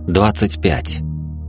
25.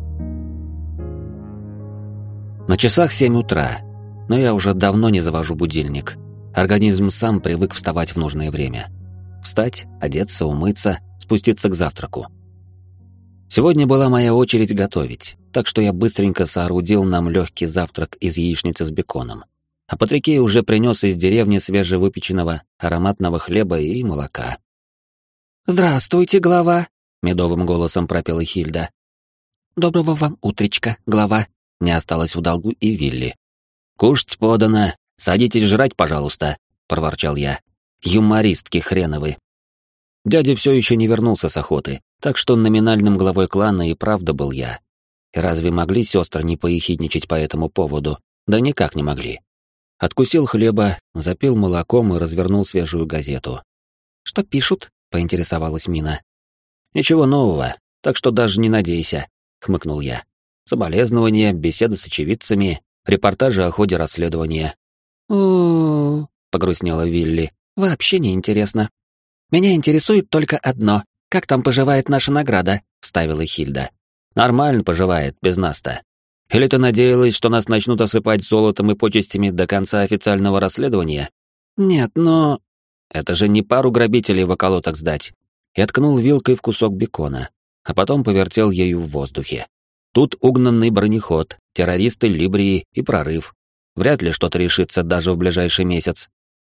На часах 7 утра, но я уже давно не завожу будильник. Организм сам привык вставать в нужное время. Встать, одеться, умыться, спуститься к завтраку. Сегодня была моя очередь готовить, так что я быстренько соорудил нам легкий завтрак из яичницы с беконом. А Патрикей уже принес из деревни свежевыпеченного ароматного хлеба и молока. «Здравствуйте, глава!» — медовым голосом пропела Хильда. «Доброго вам утречка, глава!» Не осталось в долгу и Вилли. «Кушать подано. Садитесь жрать, пожалуйста», — проворчал я. «Юмористки хреновы». Дядя все еще не вернулся с охоты, так что номинальным главой клана и правда был я. И разве могли сестры не поехидничать по этому поводу? Да никак не могли. Откусил хлеба, запил молоком и развернул свежую газету. «Что пишут?» — поинтересовалась Мина. «Ничего нового, так что даже не надейся», — хмыкнул я. «Соболезнования, беседы с очевидцами, репортажи о ходе расследования». «О-о-о», погрустнела Вилли. «Вообще не интересно. Меня интересует только одно. Как там поживает наша награда?» — вставила Хильда. «Нормально поживает, без нас-то. Или ты надеялась, что нас начнут осыпать золотом и почестями до конца официального расследования?» «Нет, но...» «Это же не пару грабителей в околоток сдать». Я ткнул вилкой в кусок бекона, а потом повертел ею в воздухе. Тут угнанный бронеход, террористы Либрии и прорыв. Вряд ли что-то решится даже в ближайший месяц.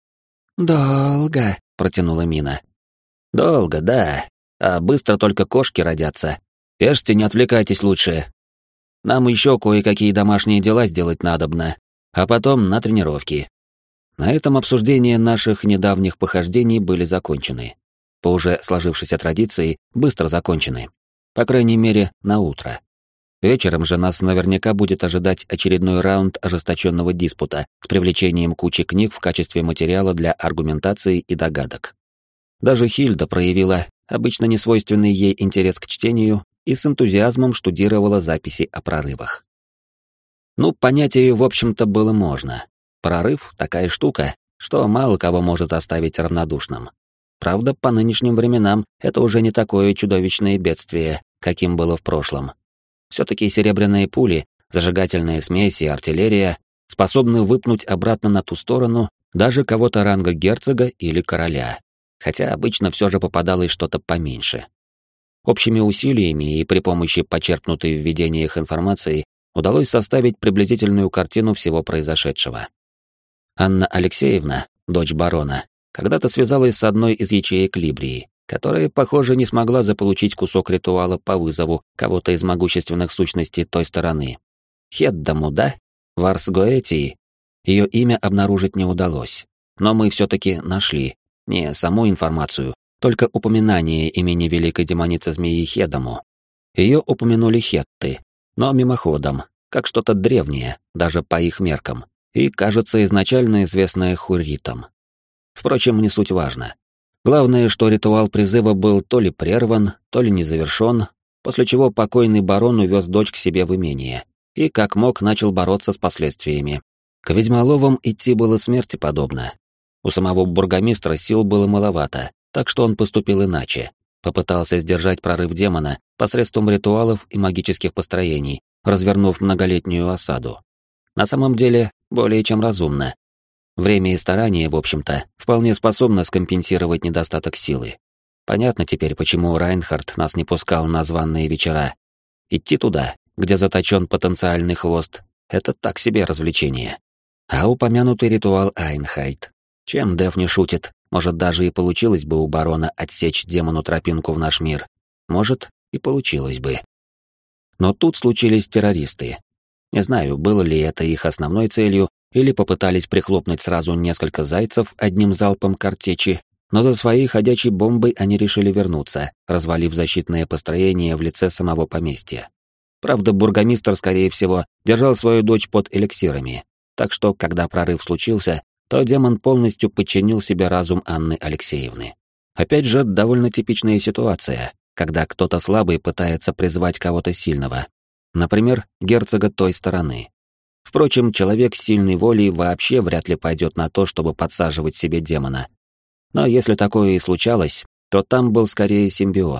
«Долго», — протянула Мина. «Долго, да. А быстро только кошки родятся. Ешьте, не отвлекайтесь лучше. Нам еще кое-какие домашние дела сделать надобно, а потом на тренировки». На этом обсуждения наших недавних похождений были закончены. По уже сложившейся традиции, быстро закончены. По крайней мере, на утро. Вечером же нас наверняка будет ожидать очередной раунд ожесточенного диспута с привлечением кучи книг в качестве материала для аргументации и догадок. Даже Хильда проявила обычно несвойственный ей интерес к чтению и с энтузиазмом штудировала записи о прорывах. Ну, понять ее, в общем-то, было можно. Прорыв — такая штука, что мало кого может оставить равнодушным. Правда, по нынешним временам это уже не такое чудовищное бедствие, каким было в прошлом. Все-таки серебряные пули, зажигательные смеси и артиллерия способны выпнуть обратно на ту сторону даже кого-то ранга герцога или короля, хотя обычно все же попадалось что-то поменьше. Общими усилиями и при помощи почерпнутой в видениях информации удалось составить приблизительную картину всего произошедшего. Анна Алексеевна, дочь барона, когда-то связалась с одной из ячеек Либрии, которая, похоже, не смогла заполучить кусок ритуала по вызову кого-то из могущественных сущностей той стороны. Хеддаму, да? Варс Гоэтии. Ее имя обнаружить не удалось. Но мы все-таки нашли. Не саму информацию, только упоминание имени великой демоницы змеи Хеддаму. Ее упомянули хетты, но мимоходом, как что-то древнее, даже по их меркам, и, кажется, изначально известное хурритам. Впрочем, не суть важно. Главное, что ритуал призыва был то ли прерван, то ли не завершен, после чего покойный барон увез дочь к себе в имение и, как мог, начал бороться с последствиями. К ведьмоловам идти было смерти подобно. У самого бургомистра сил было маловато, так что он поступил иначе. Попытался сдержать прорыв демона посредством ритуалов и магических построений, развернув многолетнюю осаду. На самом деле, более чем разумно. Время и старание, в общем-то, вполне способно скомпенсировать недостаток силы. Понятно теперь, почему Райнхард нас не пускал на званые вечера. Идти туда, где заточен потенциальный хвост, это так себе развлечение. А упомянутый ритуал Айнхайд. Чем Дев не шутит, может, даже и получилось бы у барона отсечь демону тропинку в наш мир. Может, и получилось бы. Но тут случились террористы. Не знаю, было ли это их основной целью, или попытались прихлопнуть сразу несколько зайцев одним залпом картечи, но за своей ходячей бомбой они решили вернуться, развалив защитное построение в лице самого поместья. Правда, бургомистр, скорее всего, держал свою дочь под эликсирами, так что, когда прорыв случился, то демон полностью подчинил себе разум Анны Алексеевны. Опять же, довольно типичная ситуация, когда кто-то слабый пытается призвать кого-то сильного, например, герцога той стороны. Впрочем, человек с сильной волей вообще вряд ли пойдет на то, чтобы подсаживать себе демона. Но если такое и случалось, то там был скорее симбиоз.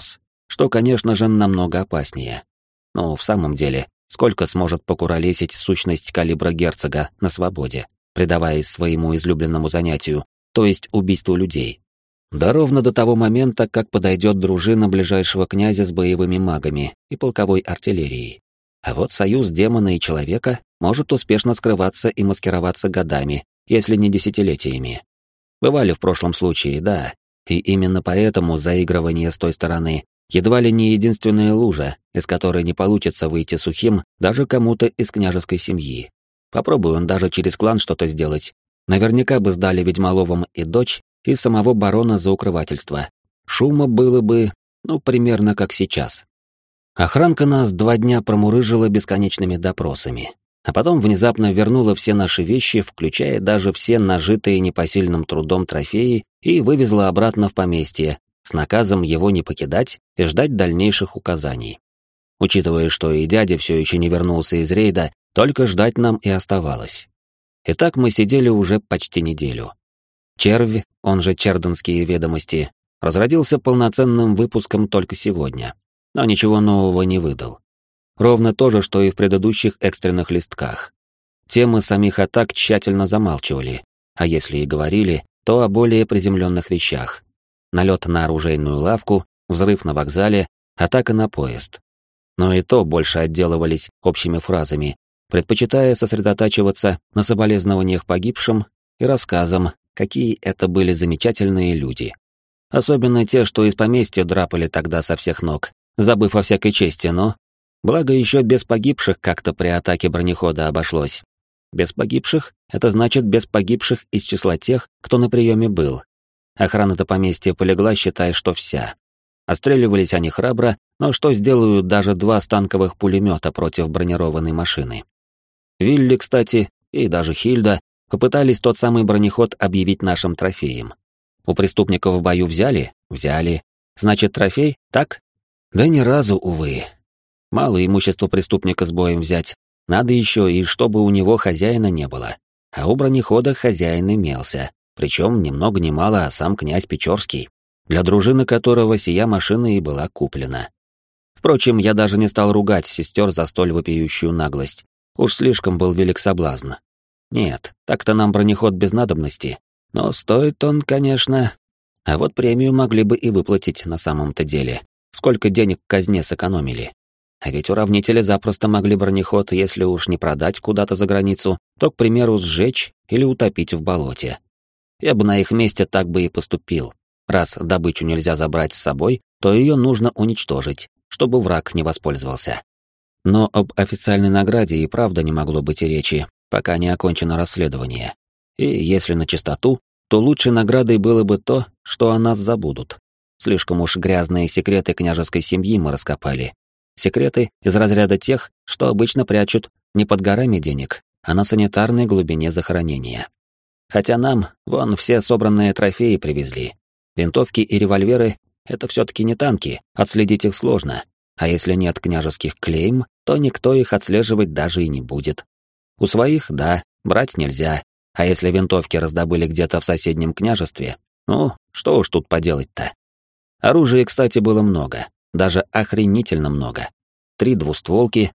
что, конечно же, намного опаснее. Но в самом деле, сколько сможет покуролесить сущность калибра герцога на свободе, предаваясь своему излюбленному занятию, то есть убийству людей? Да ровно до того момента, как подойдет дружина ближайшего князя с боевыми магами и полковой артиллерией. А вот союз демона и человека может успешно скрываться и маскироваться годами, если не десятилетиями. Бывали в прошлом случае, да, и именно поэтому заигрывание с той стороны едва ли не единственная лужа, из которой не получится выйти сухим даже кому-то из княжеской семьи. Попробуй он даже через клан что-то сделать. Наверняка бы сдали Ведьмоловым и дочь, и самого барона за укрывательство. Шума было бы, примерно как сейчас. Охранка нас 2 дня промурыжила бесконечными допросами, а потом внезапно вернула все наши вещи, включая даже все нажитые непосильным трудом трофеи, и вывезла обратно в поместье, с наказом его не покидать и ждать дальнейших указаний. Учитывая, что и дядя все еще не вернулся из рейда, только ждать нам и оставалось. Итак, мы сидели уже почти неделю. Червь, он же Черденские ведомости, разродился полноценным выпуском только сегодня, но ничего нового не выдал. Ровно то же, что и в предыдущих экстренных листках. Темы самих атак тщательно замалчивали, а если и говорили, то о более приземленных вещах. Налет на оружейную лавку, взрыв на вокзале, атака на поезд. Но и то больше отделывались общими фразами, предпочитая сосредотачиваться на соболезнованиях погибшим и рассказам, какие это были замечательные люди. Особенно те, что из поместья драпали тогда со всех ног, забыв о всякой чести, но... Благо еще без погибших как-то при атаке бронехода обошлось. Без погибших — это значит без погибших из числа тех, кто на приеме был. Охрана-то поместья полегла, считай, что вся. Отстреливались они храбро, но что сделают даже 2 станковых пулемета против бронированной машины? Вилли, кстати, и даже Хильда попытались тот самый бронеход объявить нашим трофеем. У преступников в бою взяли? Взяли. Значит, трофей? Так? Да ни разу, увы. Мало имущества преступника с боем взять. Надо еще и чтобы у него хозяина не было. А у бронехода хозяин имелся. Причем ни много ни мало, а сам князь Печорский, для дружины которого сия машина и была куплена. Впрочем, я даже не стал ругать сестер за столь вопиющую наглость. Уж слишком был велик соблазн. Нет, так-то нам бронеход без надобности. Но стоит он, конечно... А вот премию могли бы и выплатить на самом-то деле. Сколько денег в казне сэкономили. А ведь уравнители запросто могли бронеход, если уж не продать куда-то за границу, то, к примеру, сжечь или утопить в болоте. Я бы на их месте так бы и поступил. Раз добычу нельзя забрать с собой, то ее нужно уничтожить, чтобы враг не воспользовался. Но об официальной награде и правда не могло быть и речи, пока не окончено расследование. И если на чистоту, то лучшей наградой было бы то, что о нас забудут. Слишком уж грязные секреты княжеской семьи мы раскопали. Секреты из разряда тех, что обычно прячут не под горами денег, а на санитарной глубине захоронения. Хотя нам, вон, все собранные трофеи привезли. Винтовки и револьверы — это все-таки не танки, отследить их сложно. А если нет княжеских клейм, то никто их отслеживать даже и не будет. У своих, да, брать нельзя, а если винтовки раздобыли где-то в соседнем княжестве, что уж тут поделать-то. Оружия, кстати, было много, даже охренительно много. 3 двустволки,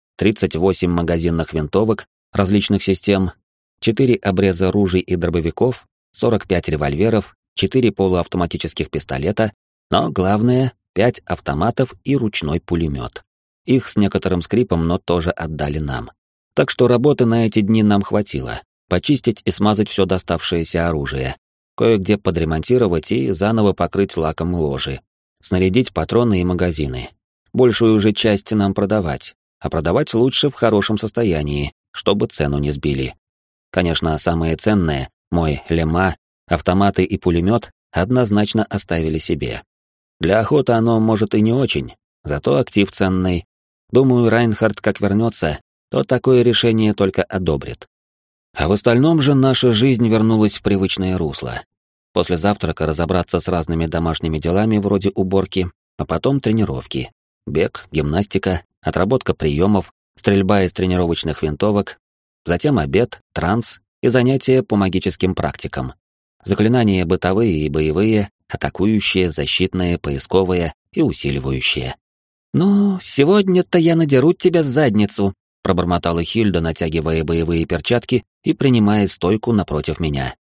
38 магазинных винтовок различных систем, 4 обреза ружей и дробовиков, 45 револьверов, 4 полуавтоматических пистолета, но главное — 5 автоматов и ручной пулемет. Их с некоторым скрипом, но тоже отдали нам. Так что работы на эти дни нам хватило. Почистить и смазать все доставшееся оружие, кое-где подремонтировать и заново покрыть лаком ложи, снарядить патроны и магазины. Большую же часть нам продавать, а продавать лучше в хорошем состоянии, чтобы цену не сбили. Конечно, самое ценное, мой лема, автоматы и пулемет, однозначно оставили себе. Для охоты оно, может, и не очень, зато актив ценный. Думаю, Райнхард, как вернется, то такое решение только одобрит. А в остальном же наша жизнь вернулась в привычное русло. После завтрака разобраться с разными домашними делами вроде уборки, а потом тренировки. Бег, гимнастика, отработка приемов, стрельба из тренировочных винтовок, затем обед, транс и занятия по магическим практикам. Заклинания бытовые и боевые, атакующие, защитные, поисковые и усиливающее. «Ну, сегодня-то я надеру тебе задницу», — пробормотала Хильда, натягивая боевые перчатки и принимая стойку напротив меня.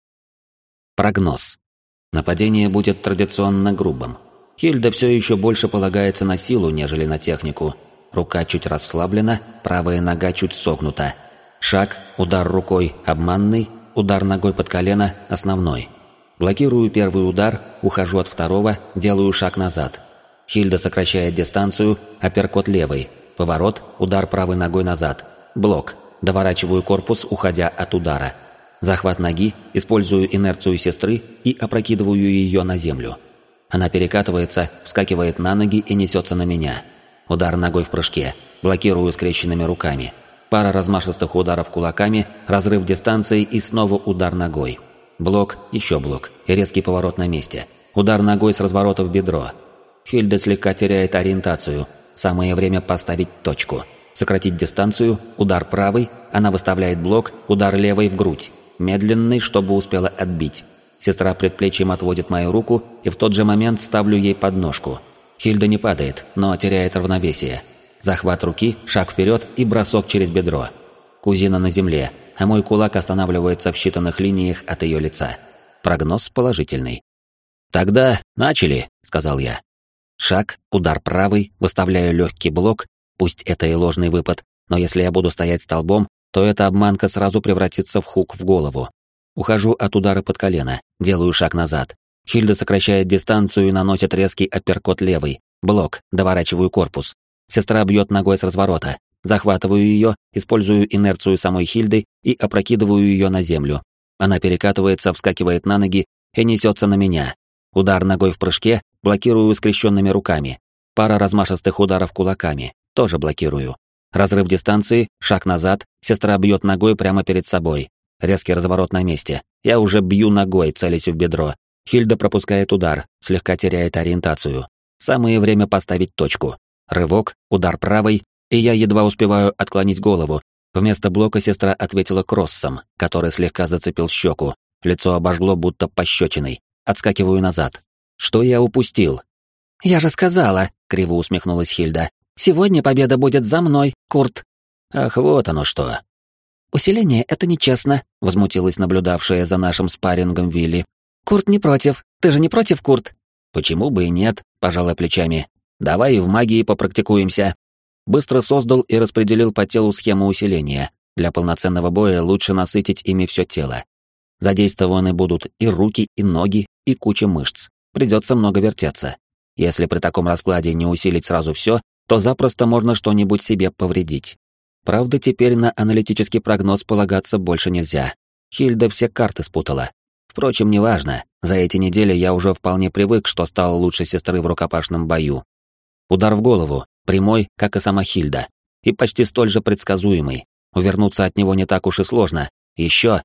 Прогноз. Нападение будет традиционно грубым. Хильда все еще больше полагается на силу, нежели на технику. Рука чуть расслаблена, правая нога чуть согнута. Шаг, удар рукой обманный, удар ногой под колено основной. Блокирую первый удар, ухожу от второго, делаю шаг назад. Хильда сокращает дистанцию, апперкот левый. Поворот, удар правой ногой назад. Блок. Доворачиваю корпус, уходя от удара. Захват ноги, использую инерцию сестры и опрокидываю ее на землю. Она перекатывается, вскакивает на ноги и несется на меня. Удар ногой в прыжке. Блокирую скрещенными руками. Пара размашистых ударов кулаками, разрыв дистанции и снова удар ногой. Блок, еще блок и резкий поворот на месте. Удар ногой с разворота в бедро. Хильда слегка теряет ориентацию. Самое время поставить точку. Сократить дистанцию, удар правый, она выставляет блок, удар левой в грудь. Медленный, чтобы успела отбить. Сестра предплечьем отводит мою руку, и в тот же момент ставлю ей подножку. Хильда не падает, но теряет равновесие. Захват руки, шаг вперед и бросок через бедро. Кузина на земле, а мой кулак останавливается в считанных линиях от ее лица. Прогноз положительный. «Тогда начали», — сказал я. Шаг, удар правый, выставляю легкий блок, пусть это и ложный выпад, но если я буду стоять столбом, то эта обманка сразу превратится в хук в голову. Ухожу от удара под колено, делаю шаг назад. Хильда сокращает дистанцию и наносит резкий апперкот левый. Блок, доворачиваю корпус. Сестра бьет ногой с разворота. Захватываю ее, использую инерцию самой Хильды и опрокидываю ее на землю. Она перекатывается, вскакивает на ноги и несется на меня. Удар ногой в прыжке, блокирую скрещенными руками. Пара размашистых ударов кулаками, тоже блокирую. Разрыв дистанции, шаг назад, сестра бьет ногой прямо перед собой. Резкий разворот на месте. Я уже бью ногой, целясь в бедро. Хильда пропускает удар, слегка теряет ориентацию. Самое время поставить точку. Рывок, удар правой, и я едва успеваю отклонить голову. Вместо блока сестра ответила кроссом, который слегка зацепил щеку. Лицо обожгло будто пощечиной. Отскакиваю назад. Что я упустил? «Я же сказала», — криво усмехнулась Хильда. «Сегодня победа будет за мной, Курт». Ах, вот оно что. «Усиление — это нечестно», — возмутилась наблюдавшая за нашим спаррингом Вилли. «Курт не против. Ты же не против, Курт?» «Почему бы и нет?» — пожала плечами. «Давай в магии попрактикуемся». Быстро создал и распределил по телу схему усиления. Для полноценного боя лучше насытить ими все тело. Задействованы будут и руки, и ноги, и куча мышц. Придется много вертеться. Если при таком раскладе не усилить сразу все, то запросто можно что-нибудь себе повредить. Правда, теперь на аналитический прогноз полагаться больше нельзя. Хильда все карты спутала. Впрочем, неважно, за эти недели я уже вполне привык, что стал лучше сестры в рукопашном бою. Удар в голову, прямой, как и сама Хильда, и почти столь же предсказуемый. Увернуться от него не так уж и сложно. Еще.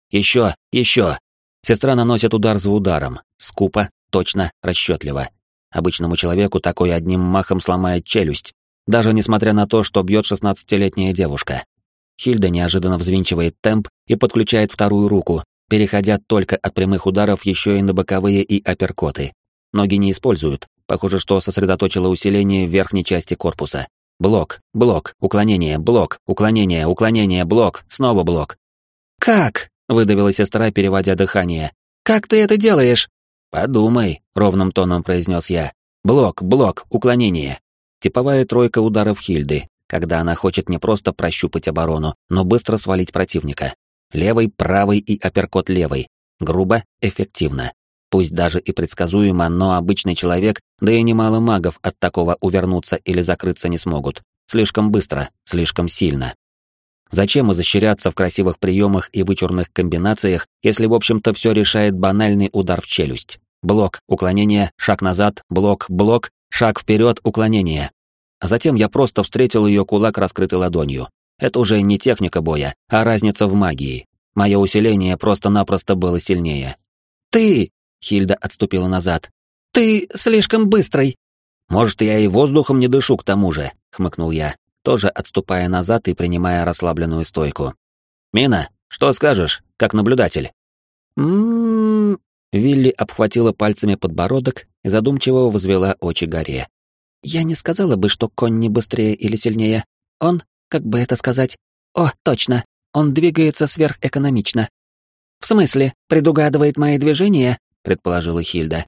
Сестра наносит удар за ударом, скупо, точно, расчетливо. Обычному человеку такой одним махом сломает челюсть, даже несмотря на то, что бьет 16-летняя девушка. Хильда неожиданно взвинчивает темп и подключает вторую руку, переходя только от прямых ударов еще и на боковые и апперкоты. Ноги не используют, похоже, что сосредоточила усиление в верхней части корпуса. Блок, уклонение, блок, снова блок. «Как?» — выдавила сестра, переводя дыхание. «Как ты это делаешь?» «Подумай», — ровным тоном произнес я. Блок, уклонение. Типовая тройка ударов Хильды, когда она хочет не просто прощупать оборону, но быстро свалить противника. Левый, правый и апперкот левый. Грубо, эффективно. Пусть даже и предсказуемо, но обычный человек, да и немало магов от такого увернуться или закрыться не смогут. Слишком быстро, слишком сильно. Зачем изощряться в красивых приемах и вычурных комбинациях, если, в общем-то, все решает банальный удар в челюсть? Блок, уклонение, шаг назад, блок, шаг вперед, уклонение. А затем я просто встретил ее кулак раскрытой ладонью. Это уже не техника боя, а разница в магии. Мое усиление просто-напросто было сильнее. «Ты!» — Хильда отступила назад. «Ты слишком быстрый!» «Может, я и воздухом не дышу к тому же», — хмыкнул я, тоже отступая назад и принимая расслабленную стойку. «Мина, что скажешь, как наблюдатель?» «М-м-м...» Вилли обхватила пальцами подбородок и задумчиво возвела очи горе. Я не сказала бы, что конь не быстрее или сильнее. Он, как бы это сказать... О, точно, он двигается сверхэкономично. В смысле, предугадывает мои движения? Предположила Хильда.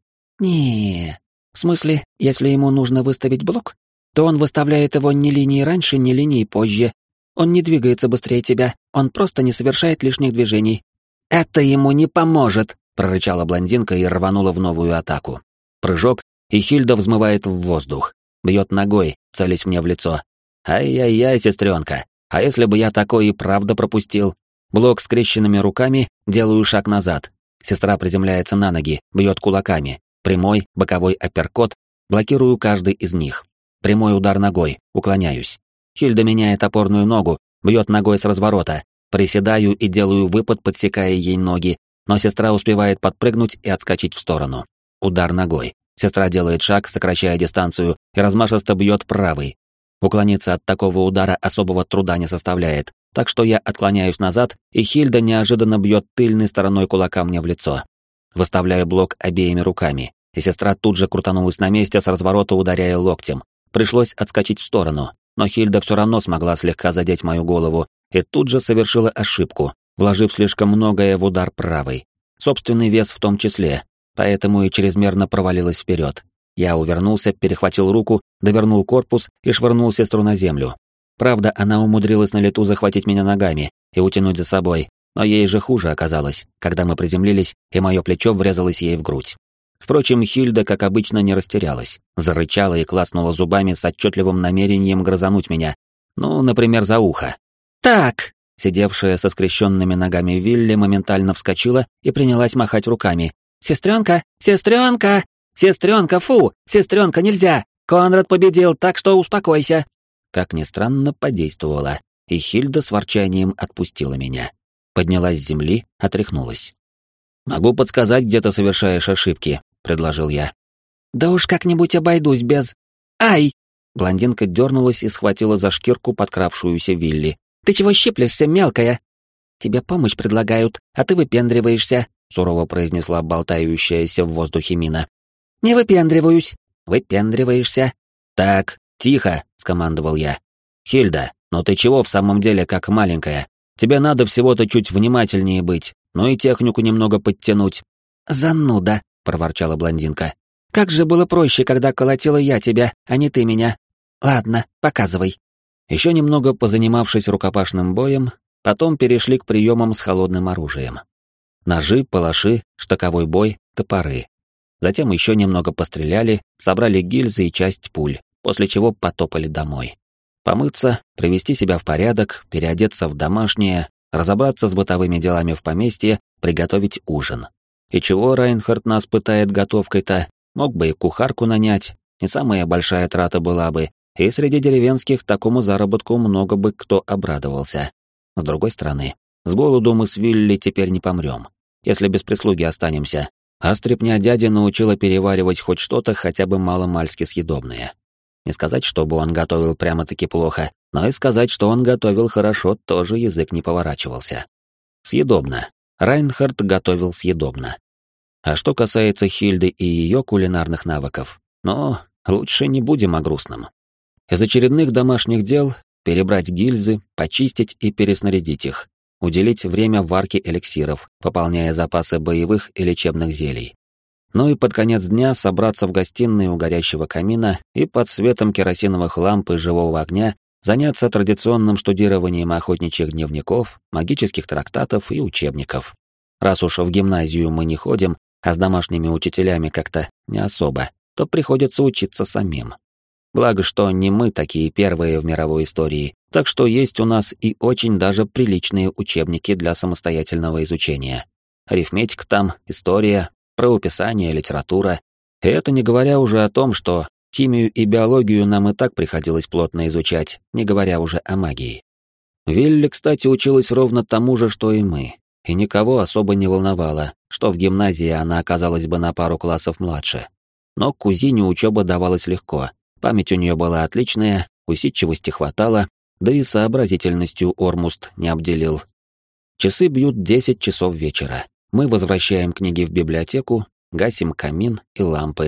Не, в смысле, если ему нужно выставить блок, то он выставляет его ни линии раньше, ни линии позже. Он не двигается быстрее тебя, он просто не совершает лишних движений. Это ему не поможет, прорычала блондинка и рванула в новую атаку. Прыжок, и Хильда взмывает в воздух. Бьет ногой, целясь мне в лицо. Ай-яй-яй, сестренка, а если бы я такой и правда пропустил? Блок с скрещенными руками, делаю шаг назад. Сестра приземляется на ноги, бьет кулаками. Прямой, боковой апперкот, блокирую каждый из них. Прямой удар ногой, уклоняюсь. Хильда меняет опорную ногу, бьет ногой с разворота. Приседаю и делаю выпад, подсекая ей ноги, но сестра успевает подпрыгнуть и отскочить в сторону. Удар ногой. Сестра делает шаг, сокращая дистанцию, и размашисто бьет правой. Уклониться от такого удара особого труда не составляет, так что я отклоняюсь назад, и Хильда неожиданно бьет тыльной стороной кулака мне в лицо. Выставляю блок обеими руками, и сестра тут же крутанулась на месте с разворота, ударяя локтем. Пришлось отскочить в сторону, но Хильда все равно смогла слегка задеть мою голову, и тут же совершила ошибку, вложив слишком многое в удар правой. Собственный вес в том числе, поэтому и чрезмерно провалилась вперед. Я увернулся, перехватил руку, довернул корпус и швырнул сестру на землю. Правда, она умудрилась на лету захватить меня ногами и утянуть за собой, но ей же хуже оказалось, когда мы приземлились, и мое плечо врезалось ей в грудь. Впрочем, Хильда, как обычно, не растерялась, зарычала и клацнула зубами с отчетливым намерением грызануть меня, ну, например, за ухо. «Так!» Сидевшая со скрещенными ногами Вилли моментально вскочила и принялась махать руками. «Сестренка! Сестренка! Сестренка, фу! Сестренка, нельзя! Конрад победил, так что успокойся!» Как ни странно, подействовала, и Хильда с ворчанием отпустила меня. Поднялась с земли, отряхнулась. «Могу подсказать, где ты совершаешь ошибки», — предложил я. «Да уж как-нибудь обойдусь без... Ай!» Блондинка дернулась и схватила за шкирку подкравшуюся Вилли. «Ты чего щиплешься, мелкая?» «Тебе помощь предлагают, а ты выпендриваешься», — сурово произнесла болтающаяся в воздухе мина. «Не выпендриваюсь». «Выпендриваешься». «Так, тихо», — скомандовал я. «Хильда, ну ты чего в самом деле как маленькая? Тебе надо всего-то чуть внимательнее быть, ну и технику немного подтянуть». «Зануда», — проворчала блондинка. «Как же было проще, когда колотила я тебя, а не ты меня. Ладно, показывай». Еще немного позанимавшись рукопашным боем, потом перешли к приемам с холодным оружием. Ножи, палаши, штыковой бой, топоры. Затем еще немного постреляли, собрали гильзы и часть пуль, после чего потопали домой. Помыться, привести себя в порядок, переодеться в домашнее, разобраться с бытовыми делами в поместье, приготовить ужин. И чего Райнхард нас пытает готовкой-то? Мог бы и кухарку нанять, не самая большая трата была бы, и среди деревенских такому заработку много бы кто обрадовался. С другой стороны, с голоду мы с Вилли теперь не помрем, если без прислуги останемся, а стряпня дяди научила переваривать хоть что-то хотя бы мало-мальски съедобное. Не сказать, чтобы он готовил прямо-таки плохо, но и сказать, что он готовил хорошо, тоже язык не поворачивался. Съедобно. Райнхард готовил съедобно. А что касается Хильды и ее кулинарных навыков, ну, лучше не будем о грустном. Из очередных домашних дел перебрать гильзы, почистить и переснарядить их, уделить время варке эликсиров, пополняя запасы боевых и лечебных зелий. Ну и под конец дня собраться в гостиной у горящего камина и под светом керосиновых ламп и живого огня заняться традиционным штудированием охотничьих дневников, магических трактатов и учебников. Раз уж в гимназию мы не ходим, а с домашними учителями как-то не особо, то приходится учиться самим. Благо, что не мы такие первые в мировой истории, так что есть у нас и очень даже приличные учебники для самостоятельного изучения. Арифметика там, история, правописание, литература. И это не говоря уже о том, что химию и биологию нам и так приходилось плотно изучать, не говоря уже о магии. Вилли, кстати, училась ровно тому же, что и мы, и никого особо не волновало, что в гимназии она оказалась бы на пару классов младше. Но кузине учеба давалась легко, память у нее была отличная, усидчивости хватало, да и сообразительностью Ормуст не обделил. Часы бьют 10 часов вечера. Мы возвращаем книги в библиотеку, гасим камин и лампы.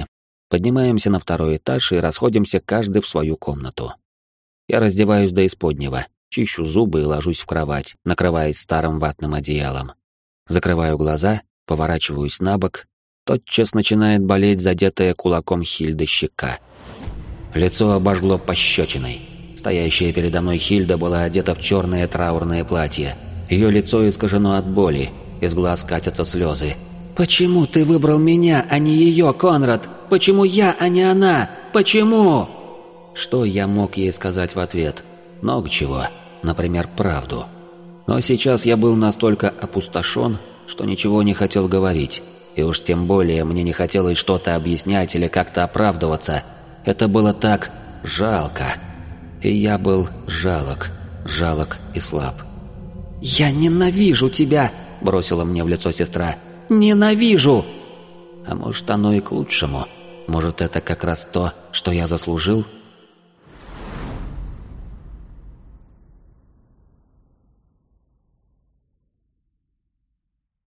Поднимаемся на второй этаж и расходимся каждый в свою комнату. Я раздеваюсь до исподнего, чищу зубы и ложусь в кровать, накрываясь старым ватным одеялом. Закрываю глаза, поворачиваюсь на бок. Тотчас начинает болеть задетая кулаком Хильды щека. Лицо обожгло пощечиной. Стоящая передо мной Хильда была одета в черное траурное платье. Ее лицо искажено от боли, из глаз катятся слезы. «Почему ты выбрал меня, а не ее, Конрад? Почему я, а не она? Почему?» Что я мог ей сказать в ответ? Много чего. Например, правду. Но сейчас я был настолько опустошен, что ничего не хотел говорить. И уж тем более мне не хотелось что-то объяснять или как-то оправдываться. Это было так жалко. И я был жалок и слаб. «Я ненавижу тебя!» — бросила мне в лицо сестра. «Ненавижу!» А может, оно и к лучшему. Может, это как раз то, что я заслужил?